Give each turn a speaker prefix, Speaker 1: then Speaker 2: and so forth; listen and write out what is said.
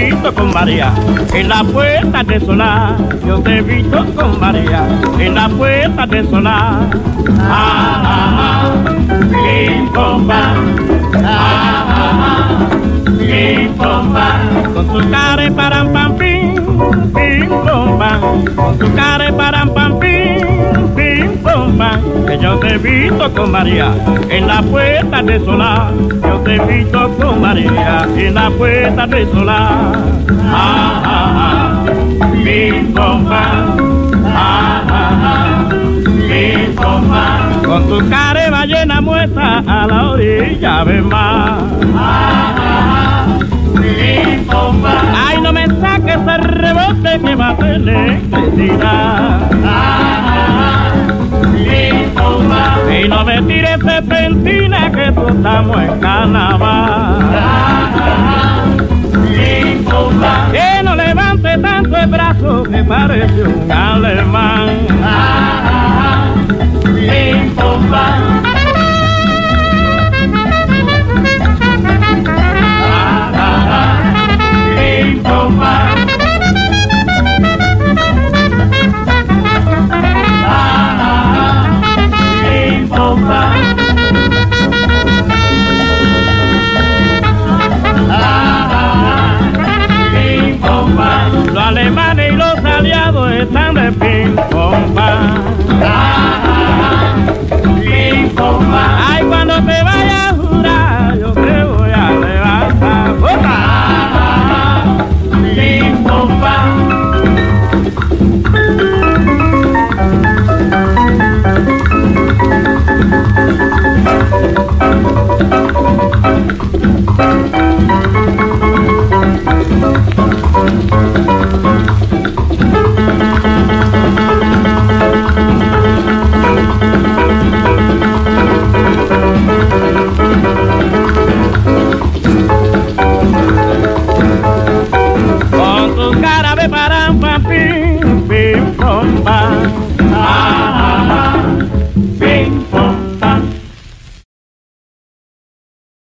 Speaker 1: visto con María en la puerta de solar. Yo te he visto con María en la puerta de solar. Ah, ah, ah, pim, pom, pam. Ah, ah, ah, pim, pom, pam. Con tu cara param, pam, pim, pim, pom, pam. Con tu cara param, pam, pim, pim, pom, pam. Que yo te he visto con María en la puerta de solar. Yo te he visto con María en la puerta de solar. Ah, ah, ah, pim, pom, pam. Ah, ah, ah, pim, pom, pam. Con tu cara ballena muestra a la orilla ven más. Ah, ah, ah, pim, pom, pam. Ay, no me saques el rebote que va a tener necesidad. Ah, ah, pim, pom, pam. Y no me tires serpentina que tú estamos en carnaval. Ah, ah, pim, pom, pam. Que no levante tanto el brazo que parece un alemán. Ah, ah, pim, pom, pam. Ah, ah, pim, pom, pam. Ah, ah, pim, pom, pam. Ah, ah, pim, pom, pam. Los alemanes